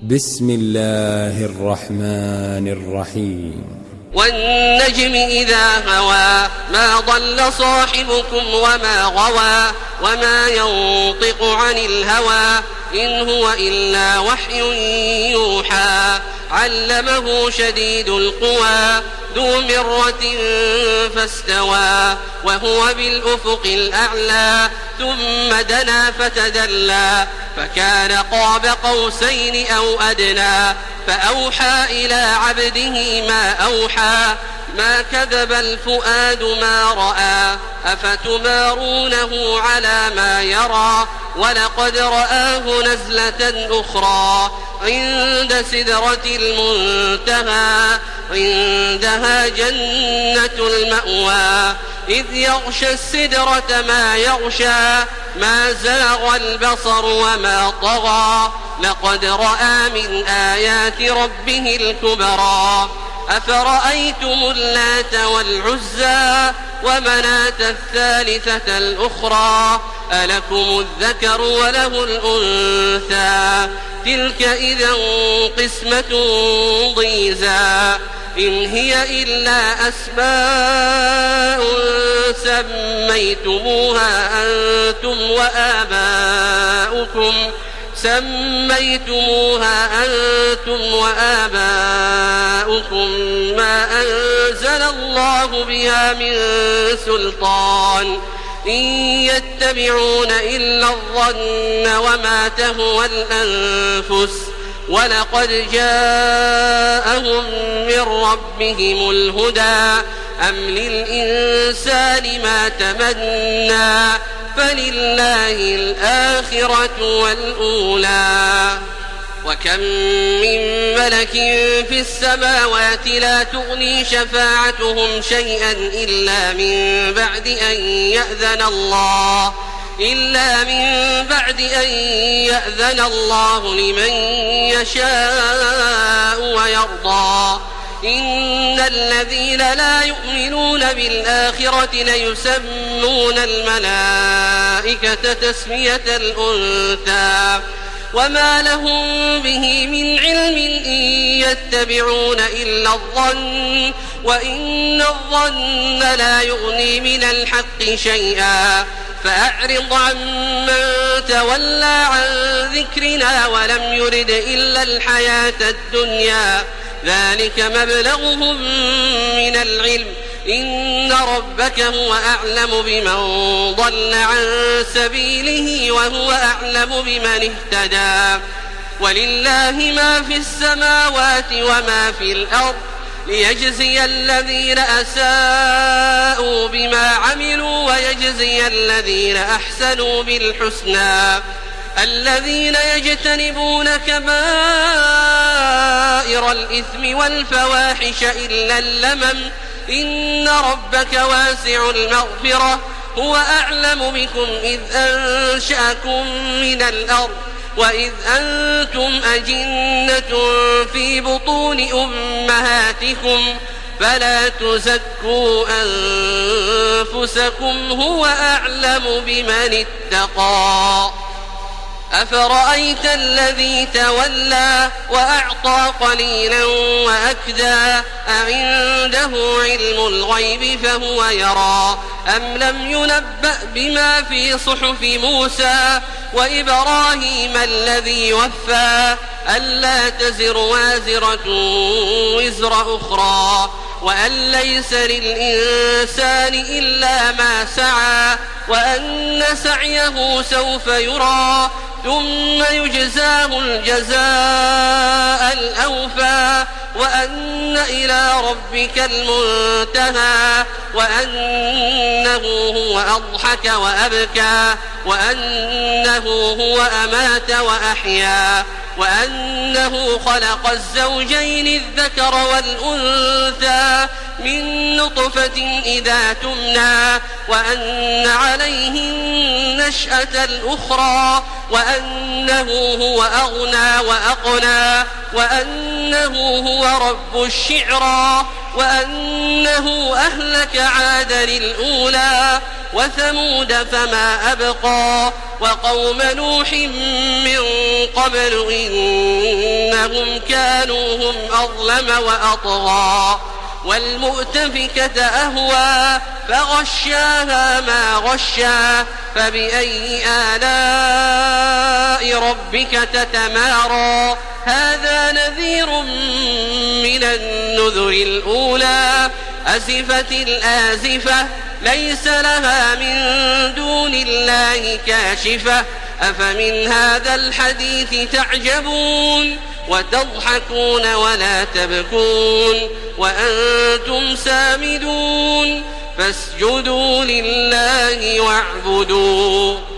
بسم الله الرحمن الرحيم. والنجم إذا هوى ما ضل صاحبكم وما غوى وما ينطق عن الهوى إن هو إلا وحي يوحى علمه شديد القوى ذو مرة فاستوى وهو بالأفق الأعلى ثم دنا فتدلى فكان قاب قوسين أو أدنى فأوحى إلى عبده ما أوحى ما كذب الفؤاد ما رأى أفتمارونه على ما يرى ولقد رآه نزلة أخرى عند سدرة المنتهى عندها جنة المأوى إذ يغشى السدرة ما يغشى ما زاغ البصر وما طغى لقد رأى من آيات ربه الكبرى أفرأيتم اللات والعزى ومناة الثالثة الأخرى ألكم الذكر وله الأنثى تلك إذا قسمة ضيزى إن هي إلا أسماء سميتموها أنتم وآباؤكم ما أنزل الله بها من سلطان إن يتبعون إلا الظن وما تهوى الأنفس ولقد جاءهم من ربهم الهدى أم للإنسان ما تمنى فلله الآخرة والأولى وكم من ملك في السماوات لا تغني شفاعتهم شيئا إلا من بعد أن يأذن الله لمن يشاء ويرضى إن الذين لا يؤمنون بالآخرة ليسمون الملائكة تسمية الأنثى وما لهم به من علم إن يتبعون إلا الظن وإن الظن لا يغني من الحق شيئا فأعرض عمن تولى عن ذكرنا ولم يرد إلا الحياة الدنيا ذلك مبلغهم من العلم إن ربك هو أعلم بمن ضل عن سبيله وهو أعلم بمن اهتدى ولله ما في السماوات وما في الأرض ليجزي الذين أساءوا بما عملوا ويجزي الذين أحسنوا بالحسنى الذين يجتنبون كبائر الإثم والفواحش إلا اللمم إن ربك واسع المغفرة هو أعلم بكم إذ أنشأكم من الأرض وإذ أنتم أجنة في بطون أمهاتكم فلا تزكوا أنفسكم هو أعلم بمن اتقى أفرأيت الذي تولى وأعطى قليلا وأكدى أعنده علم الغيب فهو يرى أم لم ينبأ بما في صحف موسى وإبراهيم الذي وفى ألا تزر وازرة وزر أخرى وأن ليس للإنسان إلا ما سعى وأن سعيه سوف يرى ثم يجزاه الجزاء الأوفى وأن إلى ربك المنتهى وأنه هو أضحك وأبكى وأنه هو أمات وأحيا وأنه خلق الزوجين الذكر والأنثى من نطفة إذا تمنى وأن عليه النشأة الأخرى وأنه هو أغنى وأقنى وأنه هو رب الشعرى وأنه أهلك عادا الأولى وثمود فما أبقى وقوم نوح من قبل إنهم كانوا هم أظلم وأطغى والمؤتفكة أهوى فغشاها ما غشا فبأي آلاء ربك تتمارى هذا نذير من النذر الأولى أزفت الآزفة ليس لها من دون الله كاشفة أفمن هذا الحديث تعجبون وتضحكون ولا تبكون وأنتم سامدون فاسجدوا لله واعبدوا